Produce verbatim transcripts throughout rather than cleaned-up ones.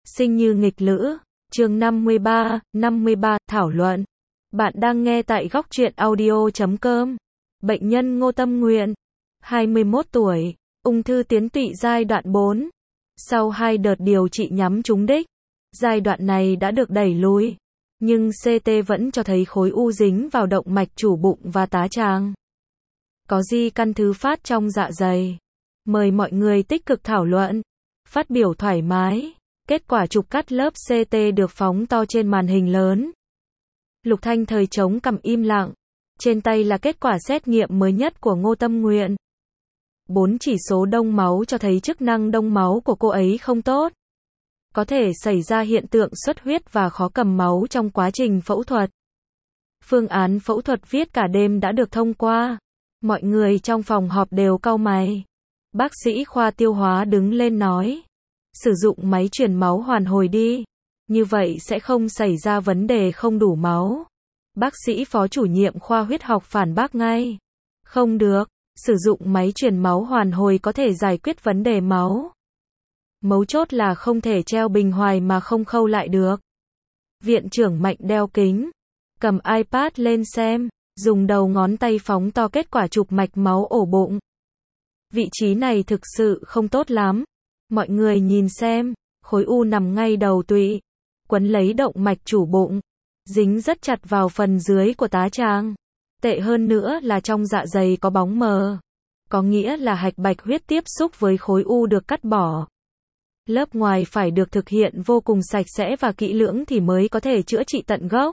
Sinh như nghịch lữ, chương năm mươi ba, năm mươi ba, thảo luận. Bạn đang nghe tại góc truyện audio chấm com. Bệnh nhân Ngô Tâm Nguyện, hai mươi mốt tuổi, ung thư tuyến tụy giai đoạn bốn. Sau hai đợt điều trị nhắm trúng đích, giai đoạn này đã được đẩy lùi, nhưng xê tê vẫn cho thấy khối u dính vào động mạch chủ bụng và tá tràng. Có di căn thứ phát trong dạ dày. Mời mọi người tích cực thảo luận, phát biểu thoải mái. Kết quả chụp cắt lớp xê tê được phóng to trên màn hình lớn. Lục Thanh thời chống cằm im lặng. Trên tay là kết quả xét nghiệm mới nhất của Ngô Tâm Nguyện. Bốn chỉ số đông máu cho thấy chức năng đông máu của cô ấy không tốt. Có thể xảy ra hiện tượng xuất huyết và khó cầm máu trong quá trình phẫu thuật. Phương án phẫu thuật viết cả đêm đã được thông qua. Mọi người trong phòng họp đều cau mày. Bác sĩ khoa tiêu hóa đứng lên nói. Sử dụng máy truyền máu hoàn hồi đi. Như vậy sẽ không xảy ra vấn đề không đủ máu. Bác sĩ phó chủ nhiệm khoa huyết học phản bác ngay. Không được, sử dụng máy truyền máu hoàn hồi có thể giải quyết vấn đề máu. Mấu chốt là không thể treo bình hoài mà không khâu lại được. Viện trưởng Mạnh đeo kính, cầm iPad lên xem, dùng đầu ngón tay phóng to kết quả chụp mạch máu ổ bụng. Vị trí này thực sự không tốt lắm. Mọi người nhìn xem, khối u nằm ngay đầu tụy, quấn lấy động mạch chủ bụng, dính rất chặt vào phần dưới của tá tràng. Tệ hơn nữa là trong dạ dày có bóng mờ, có nghĩa là hạch bạch huyết tiếp xúc với khối u được cắt bỏ. Lớp ngoài phải được thực hiện vô cùng sạch sẽ và kỹ lưỡng thì mới có thể chữa trị tận gốc.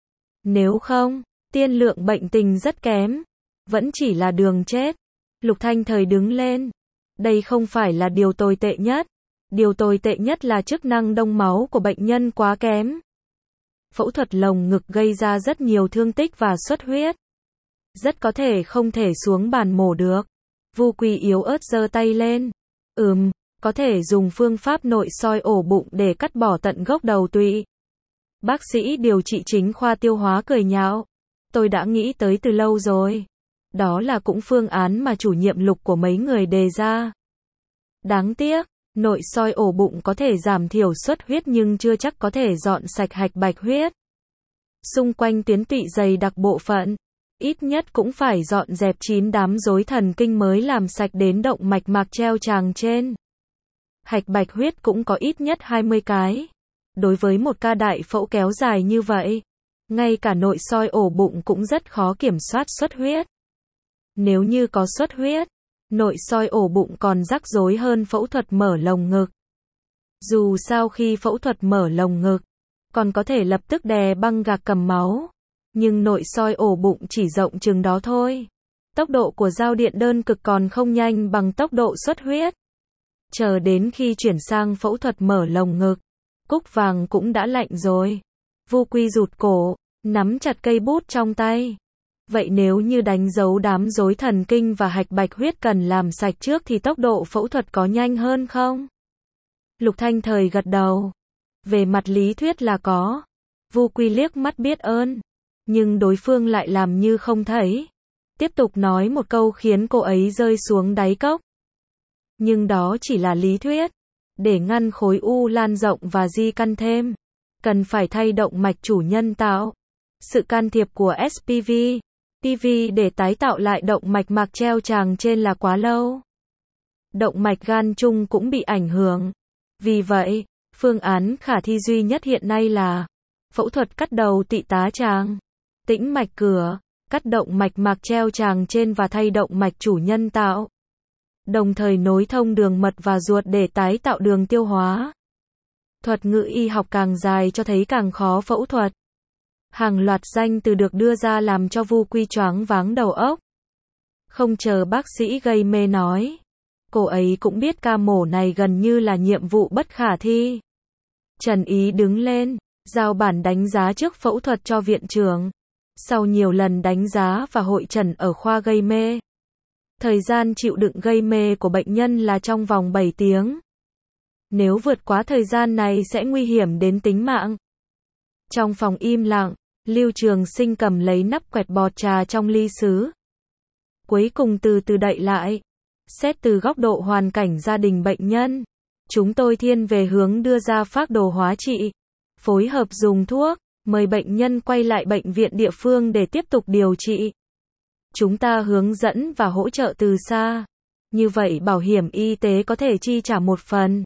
Nếu không, tiên lượng bệnh tình rất kém, vẫn chỉ là đường chết. Lục Thanh thời đứng lên. Đây không phải là điều tồi tệ nhất. Điều tồi tệ nhất là chức năng đông máu của bệnh nhân quá kém. Phẫu thuật lồng ngực gây ra rất nhiều thương tích và xuất huyết. Rất có thể không thể xuống bàn mổ được. Vu Quy yếu ớt giơ tay lên. Ừm, có thể dùng phương pháp nội soi ổ bụng để cắt bỏ tận gốc đầu tụy. Bác sĩ điều trị chính khoa tiêu hóa cười nhạo. Tôi đã nghĩ tới từ lâu rồi. Đó là cũng phương án mà chủ nhiệm Lục của mấy người đề ra. Đáng tiếc, nội soi ổ bụng có thể giảm thiểu xuất huyết nhưng chưa chắc có thể dọn sạch hạch bạch huyết. Xung quanh tuyến tụy dày đặc bộ phận, ít nhất cũng phải dọn dẹp chín đám rối thần kinh mới làm sạch đến động mạch mạc treo tràng trên. Hạch bạch huyết cũng có ít nhất hai mươi cái. Đối với một ca đại phẫu kéo dài như vậy, ngay cả nội soi ổ bụng cũng rất khó kiểm soát xuất huyết. Nếu như có xuất huyết, nội soi ổ bụng còn rắc rối hơn phẫu thuật mở lồng ngực. Dù sao khi phẫu thuật mở lồng ngực, còn có thể lập tức đè băng gạc cầm máu. Nhưng nội soi ổ bụng chỉ rộng chừng đó thôi. Tốc độ của giao điện đơn cực còn không nhanh bằng tốc độ xuất huyết. Chờ đến khi chuyển sang phẫu thuật mở lồng ngực, cúc vàng cũng đã lạnh rồi. Vu Quy rụt cổ, nắm chặt cây bút trong tay. Vậy nếu như đánh dấu đám rối thần kinh và hạch bạch huyết cần làm sạch trước thì tốc độ phẫu thuật có nhanh hơn không? Lục Thanh thời gật đầu. Về mặt lý thuyết là có. Vu Quy liếc mắt biết ơn. Nhưng đối phương lại làm như không thấy. Tiếp tục nói một câu khiến cô ấy rơi xuống đáy cốc. Nhưng đó chỉ là lý thuyết. Để ngăn khối u lan rộng và di căn thêm, cần phải thay động mạch chủ nhân tạo. Sự can thiệp của ét pê vê, pê vê để tái tạo lại động mạch mạc treo tràng trên là quá lâu. Động mạch gan chung cũng bị ảnh hưởng. Vì vậy, phương án khả thi duy nhất hiện nay là phẫu thuật cắt đầu tụy tá tràng, tĩnh mạch cửa, cắt động mạch mạc treo tràng trên và thay động mạch chủ nhân tạo. Đồng thời nối thông đường mật và ruột để tái tạo đường tiêu hóa. Thuật ngữ y học càng dài cho thấy càng khó phẫu thuật. Hàng loạt danh từ được đưa ra làm cho Vu Quy choáng váng đầu óc. Không chờ bác sĩ gây mê nói. Cô ấy cũng biết ca mổ này gần như là nhiệm vụ bất khả thi. Trần Ý đứng lên, giao bản đánh giá trước phẫu thuật cho viện trưởng. Sau nhiều lần đánh giá và hội trần ở khoa gây mê, thời gian chịu đựng gây mê của bệnh nhân là trong vòng bảy tiếng. Nếu vượt quá thời gian này sẽ nguy hiểm đến tính mạng. Trong phòng im lặng, Lưu Trường Sinh cầm lấy nắp quẹt bọt trà trong ly sứ. Cuối cùng từ từ đậy lại. Xét từ góc độ hoàn cảnh gia đình bệnh nhân, Chúng tôi thiên về hướng đưa ra phác đồ hóa trị, phối hợp dùng thuốc, mời bệnh nhân quay lại bệnh viện địa phương để tiếp tục điều trị. Chúng ta hướng dẫn và hỗ trợ từ xa. Như vậy bảo hiểm y tế có thể chi trả một phần,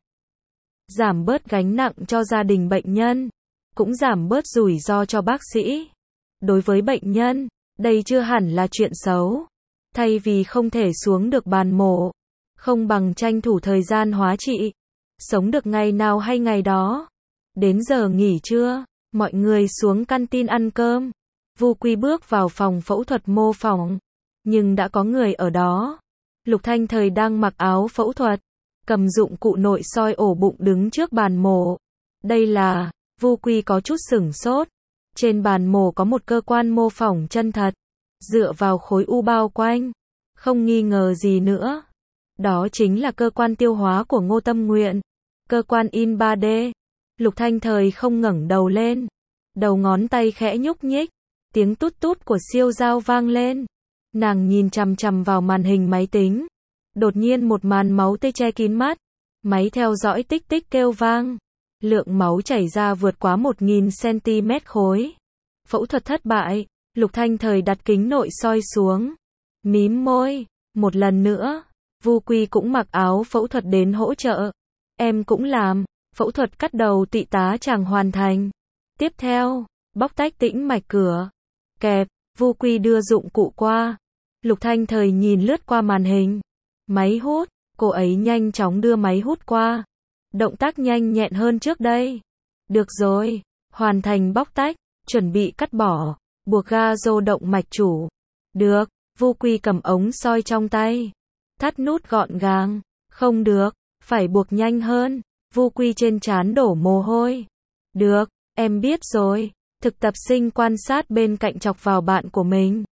giảm bớt gánh nặng cho gia đình bệnh nhân, cũng giảm bớt rủi ro cho bác sĩ. Đối với bệnh nhân, đây chưa hẳn là chuyện xấu. Thay vì không thể xuống được bàn mổ, không bằng tranh thủ thời gian hóa trị, sống được ngày nào hay ngày đó. Đến giờ nghỉ trưa, mọi người xuống canteen ăn cơm. Vu Quy bước vào phòng phẫu thuật mô phỏng, nhưng đã có người ở đó. Lục Thanh Thời đang mặc áo phẫu thuật, cầm dụng cụ nội soi ổ bụng đứng trước bàn mổ. Đây là, Vu Quy có chút sửng sốt. Trên bàn mổ có một cơ quan mô phỏng chân thật, dựa vào khối u bao quanh. Không nghi ngờ gì nữa. Đó chính là cơ quan tiêu hóa của Ngô Tâm Nguyện. Cơ quan in ba D. Lục Thanh Thời không ngẩng đầu lên. Đầu ngón tay khẽ nhúc nhích. Tiếng tút tút của siêu dao vang lên. Nàng nhìn chằm chằm vào màn hình máy tính. Đột nhiên một màn máu tê che kín mắt. Máy theo dõi tích tích kêu vang. Lượng máu chảy ra vượt quá một nghìn xăng-ti-mét khối. Phẫu thuật thất bại. Lục Thanh Thời đặt kính nội soi xuống. Mím môi. Một lần nữa. Vu Quy cũng mặc áo phẫu thuật đến hỗ trợ. Em cũng làm. Phẫu thuật cắt đầu tỵ tá tràng hoàn thành. Tiếp theo, bóc tách tĩnh mạch cửa. Kẹp. Vu Quy đưa dụng cụ qua. Lục Thanh Thời nhìn lướt qua màn hình. Máy hút. Cô ấy nhanh chóng đưa máy hút qua. Động tác nhanh nhẹn hơn trước đây. Được rồi. Hoàn thành bóc tách. Chuẩn bị cắt bỏ. Buộc ga rô động mạch chủ. Được. Vu Quy cầm ống soi trong tay. Thắt nút gọn gàng. Không được. Phải buộc nhanh hơn. Vu Quy trên trán đổ mồ hôi. Được. Em biết rồi. Thực tập sinh quan sát bên cạnh chọc vào bạn của mình.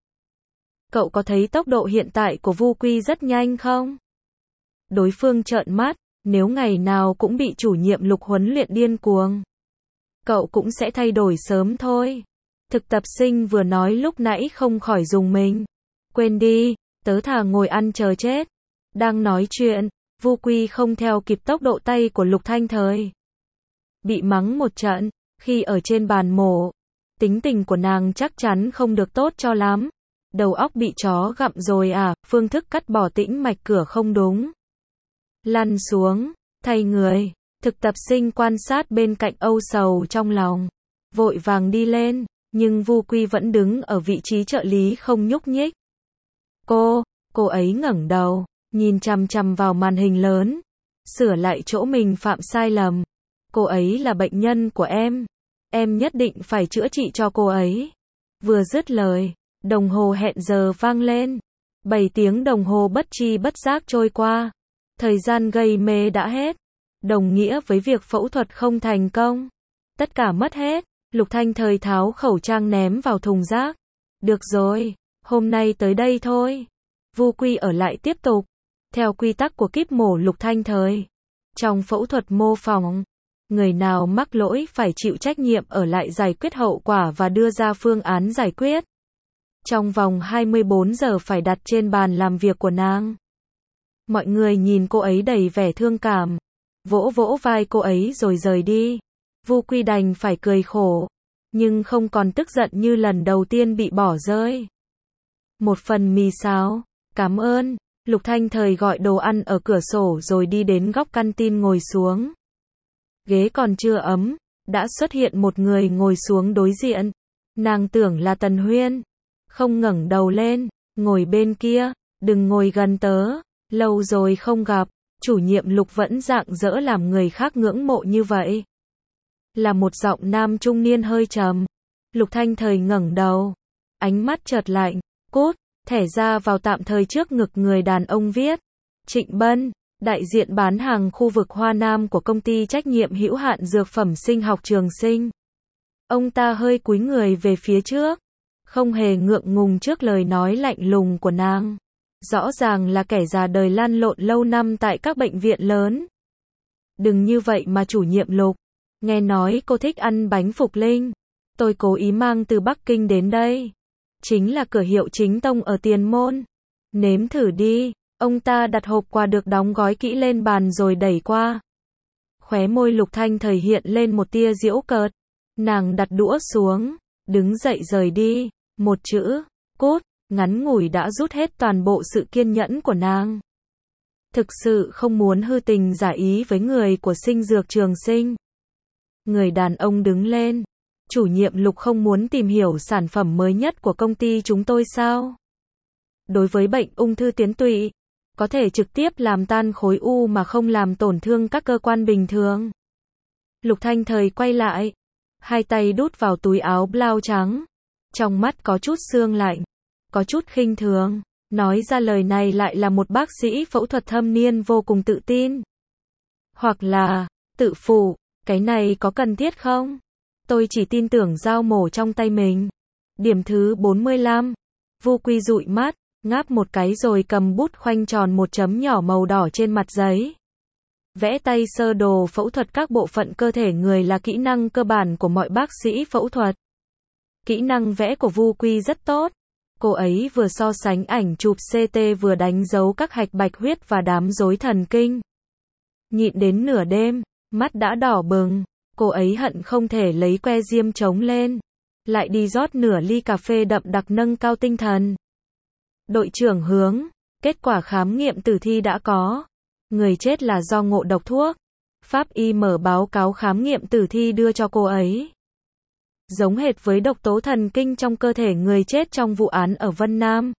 Cậu có thấy tốc độ hiện tại của Vu Quy rất nhanh không? Đối phương trợn mắt. Nếu ngày nào cũng bị chủ nhiệm Lục huấn luyện điên cuồng, cậu cũng sẽ thay đổi sớm thôi. Thực tập sinh vừa nói lúc nãy không khỏi rùng mình. Quên đi, tớ thà ngồi ăn chờ chết. Đang nói chuyện, Vu Quy không theo kịp tốc độ tay của Lục Thanh Thời. Bị mắng một trận, khi ở trên bàn mổ. Tính tình của nàng chắc chắn không được tốt cho lắm. Đầu óc bị chó gặm rồi à, phương thức cắt bỏ tĩnh mạch cửa không đúng. Lăn xuống, thay người. Thực tập sinh quan sát bên cạnh âu sầu trong lòng. Vội vàng đi lên, nhưng Vu Quy vẫn đứng ở vị trí trợ lý không nhúc nhích. Cô, cô ấy ngẩng đầu, nhìn chằm chằm vào màn hình lớn. Sửa lại chỗ mình phạm sai lầm. Cô ấy là bệnh nhân của em. Em nhất định phải chữa trị cho cô ấy. Vừa dứt lời, đồng hồ hẹn giờ vang lên. bảy tiếng đồng hồ bất chi bất giác trôi qua. Thời gian gây mê đã hết. Đồng nghĩa với việc phẫu thuật không thành công. Tất cả mất hết. Lục Thanh Thời tháo khẩu trang ném vào thùng rác. Được rồi, hôm nay tới đây thôi. Vu Quy ở lại tiếp tục. Theo quy tắc của kíp mổ Lục Thanh Thời. Trong phẫu thuật mô phỏng, người nào mắc lỗi phải chịu trách nhiệm ở lại giải quyết hậu quả và đưa ra phương án giải quyết. Trong vòng hai mươi bốn giờ phải đặt trên bàn làm việc của nàng. Mọi người nhìn cô ấy đầy vẻ thương cảm. Vỗ vỗ vai cô ấy rồi rời đi. Vu Quy đành phải cười khổ. Nhưng không còn tức giận như lần đầu tiên bị bỏ rơi. Một phần mì xào. Cảm ơn. Lục Thanh Thời gọi đồ ăn ở cửa sổ rồi đi đến góc canteen ngồi xuống. Ghế còn chưa ấm. Đã xuất hiện một người ngồi xuống đối diện. Nàng tưởng là Tần Huyên. Không ngẩng đầu lên. Ngồi bên kia. Đừng ngồi gần tớ. Lâu rồi không gặp. Chủ nhiệm Lục vẫn rạng rỡ làm người khác ngưỡng mộ như vậy. Là một giọng nam trung niên hơi trầm. Lục Thanh Thời ngẩng đầu. Ánh mắt chợt lạnh. Cút. Thẻ ra vào tạm thời trước ngực người đàn ông viết. Trịnh Bân, đại diện bán hàng khu vực Hoa Nam của công ty trách nhiệm hữu hạn dược phẩm sinh học Trường Sinh. Ông ta hơi cúi người về phía trước. Không hề ngượng ngùng trước lời nói lạnh lùng của nàng. Rõ ràng là kẻ già đời lăn lộn lâu năm tại các bệnh viện lớn. Đừng như vậy mà chủ nhiệm Lục. Nghe nói cô thích ăn bánh Phục Linh. Tôi cố ý mang từ Bắc Kinh đến đây. Chính là cửa hiệu chính tông ở Tiền Môn. Nếm thử đi. Ông ta đặt hộp quà được đóng gói kỹ lên bàn rồi đẩy qua. Khóe môi Lục Thanh Thời hiện lên một tia giễu cợt. Nàng đặt đũa xuống, đứng dậy rời đi. Một chữ, cút, ngắn ngủi đã rút hết toàn bộ sự kiên nhẫn của nàng. Thực sự không muốn hư tình giả ý với người của Sinh Dược Trường Sinh. Người đàn ông đứng lên. Chủ nhiệm Lục không muốn tìm hiểu sản phẩm mới nhất của công ty chúng tôi sao? Đối với bệnh ung thư tuyến tụy, có thể trực tiếp làm tan khối u mà không làm tổn thương các cơ quan bình thường. Lục Thanh Thời quay lại, hai tay đút vào túi áo blau trắng, trong mắt có chút sương lạnh, có chút khinh thường, nói ra lời này lại là một bác sĩ phẫu thuật thâm niên vô cùng tự tin. Hoặc là, tự phụ, cái này có cần thiết không? Tôi chỉ tin tưởng dao mổ trong tay mình. Điểm thứ bốn mươi lăm, Vu Quy dụi mắt, ngáp một cái rồi cầm bút khoanh tròn một chấm nhỏ màu đỏ trên mặt giấy. Vẽ tay sơ đồ phẫu thuật các bộ phận cơ thể người là kỹ năng cơ bản của mọi bác sĩ phẫu thuật. Kỹ năng vẽ của Vu Quy rất tốt. Cô ấy vừa so sánh ảnh chụp xê tê vừa đánh dấu các hạch bạch huyết và đám rối thần kinh. Nhịn đến nửa đêm, mắt đã đỏ bừng, cô ấy hận không thể lấy que diêm chống lên, lại đi rót nửa ly cà phê đậm đặc nâng cao tinh thần. Đội trưởng Hướng, kết quả khám nghiệm tử thi đã có. Người chết là do ngộ độc thuốc. Pháp y mở báo cáo khám nghiệm tử thi đưa cho cô ấy. Giống hệt với độc tố thần kinh trong cơ thể người chết trong vụ án ở Vân Nam.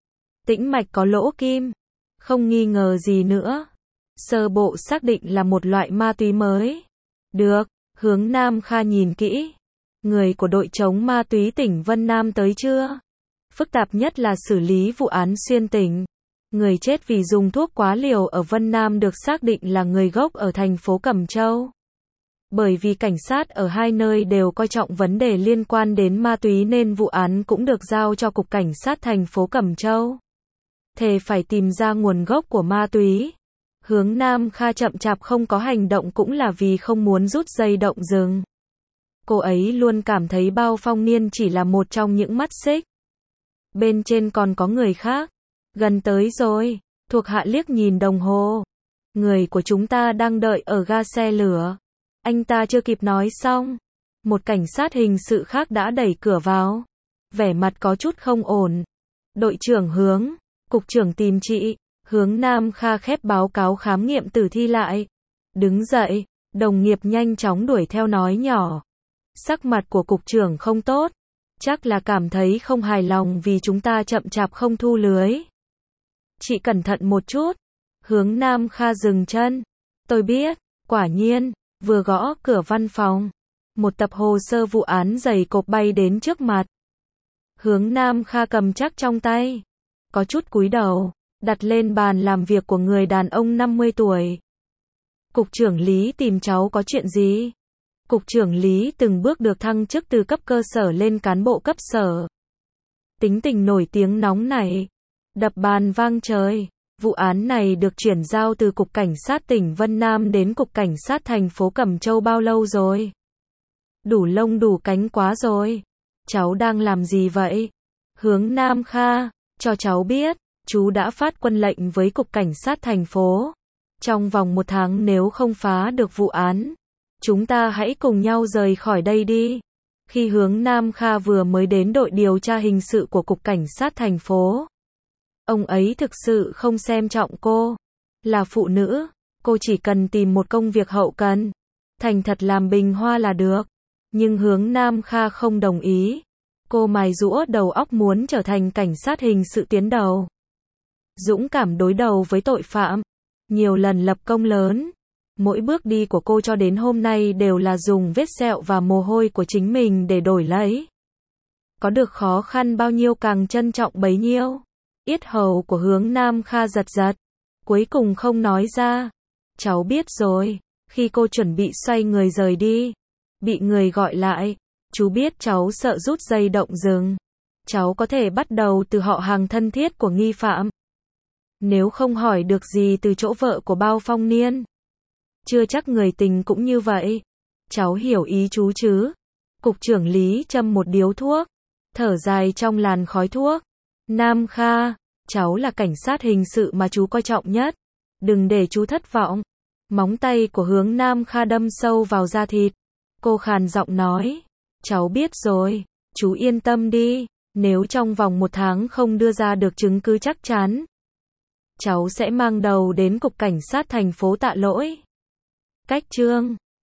Tĩnh mạch có lỗ kim. Không nghi ngờ gì nữa. Sơ bộ xác định là một loại ma túy mới. Được, Hướng Nam Kha nhìn kỹ. Người của đội chống ma túy tỉnh Vân Nam tới chưa? Phức tạp nhất là xử lý vụ án xuyên tỉnh. Người chết vì dùng thuốc quá liều ở Vân Nam được xác định là người gốc ở thành phố Cẩm Châu. Bởi vì cảnh sát ở hai nơi đều coi trọng vấn đề liên quan đến ma túy nên vụ án cũng được giao cho Cục Cảnh sát thành phố Cẩm Châu. Thề phải tìm ra nguồn gốc của ma túy. Hướng Nam Kha chậm chạp không có hành động cũng là vì không muốn rút dây động rừng. Cô ấy luôn cảm thấy Bao Phong Niên chỉ là một trong những mắt xích. Bên trên còn có người khác. Gần tới rồi. Thuộc hạ liếc nhìn đồng hồ. Người của chúng ta đang đợi ở ga xe lửa. Anh ta chưa kịp nói xong. Một cảnh sát hình sự khác đã đẩy cửa vào. Vẻ mặt có chút không ổn. Đội trưởng Hướng, cục trưởng tìm chị. Hướng Nam Kha khép báo cáo khám nghiệm tử thi lại. Đứng dậy, đồng nghiệp nhanh chóng đuổi theo nói nhỏ. Sắc mặt của cục trưởng không tốt. Chắc là cảm thấy không hài lòng vì chúng ta chậm chạp không thu lưới. Chị cẩn thận một chút. Hướng Nam Kha dừng chân. Tôi biết, quả nhiên, vừa gõ cửa văn phòng. Một tập hồ sơ vụ án dày cộp bay đến trước mặt. Hướng Nam Kha cầm chắc trong tay. Có chút cúi đầu, đặt lên bàn làm việc của người đàn ông năm mươi tuổi. Cục trưởng Lý tìm cháu có chuyện gì? Cục trưởng Lý từng bước được thăng chức từ cấp cơ sở lên cán bộ cấp sở. Tính tình nổi tiếng nóng nảy, đập bàn vang trời. Vụ án này được chuyển giao từ Cục Cảnh sát tỉnh Vân Nam đến Cục Cảnh sát thành phố Cẩm Châu bao lâu rồi? Đủ lông đủ cánh quá rồi. Cháu đang làm gì vậy? Hướng Nam Kha, cho cháu biết, chú đã phát quân lệnh với Cục Cảnh sát thành phố. Trong vòng một tháng nếu không phá được vụ án, chúng ta hãy cùng nhau rời khỏi đây đi. Khi Hướng Nam Kha vừa mới đến đội điều tra hình sự của Cục Cảnh sát thành phố, ông ấy thực sự không xem trọng cô. Là phụ nữ, cô chỉ cần tìm một công việc hậu cần, thành thật làm bình hoa là được. Nhưng Hướng Nam Kha không đồng ý. Cô mài giũa đầu óc muốn trở thành cảnh sát hình sự tiến đầu. Dũng cảm đối đầu với tội phạm, nhiều lần lập công lớn. Mỗi bước đi của cô cho đến hôm nay đều là dùng vết sẹo và mồ hôi của chính mình để đổi lấy. Có được khó khăn bao nhiêu càng trân trọng bấy nhiêu. Yết hầu của Hướng Nam Kha giật giật. Cuối cùng không nói ra. Cháu biết rồi. Khi cô chuẩn bị xoay người rời đi, bị người gọi lại. Chú biết cháu sợ rút dây động rừng. Cháu có thể bắt đầu từ họ hàng thân thiết của nghi phạm. Nếu không hỏi được gì từ chỗ vợ của Bao Phong Niên, chưa chắc người tình cũng như vậy. Cháu hiểu ý chú chứ? Cục trưởng Lý châm một điếu thuốc, thở dài trong làn khói thuốc. Nam Kha, cháu là cảnh sát hình sự mà chú coi trọng nhất. Đừng để chú thất vọng. Móng tay của Hướng Nam Kha đâm sâu vào da thịt. Cô khàn giọng nói. Cháu biết rồi. Chú yên tâm đi. Nếu trong vòng một tháng không đưa ra được chứng cứ chắc chắn, cháu sẽ mang đầu đến cục cảnh sát thành phố Tạ Lỗi. Cách chương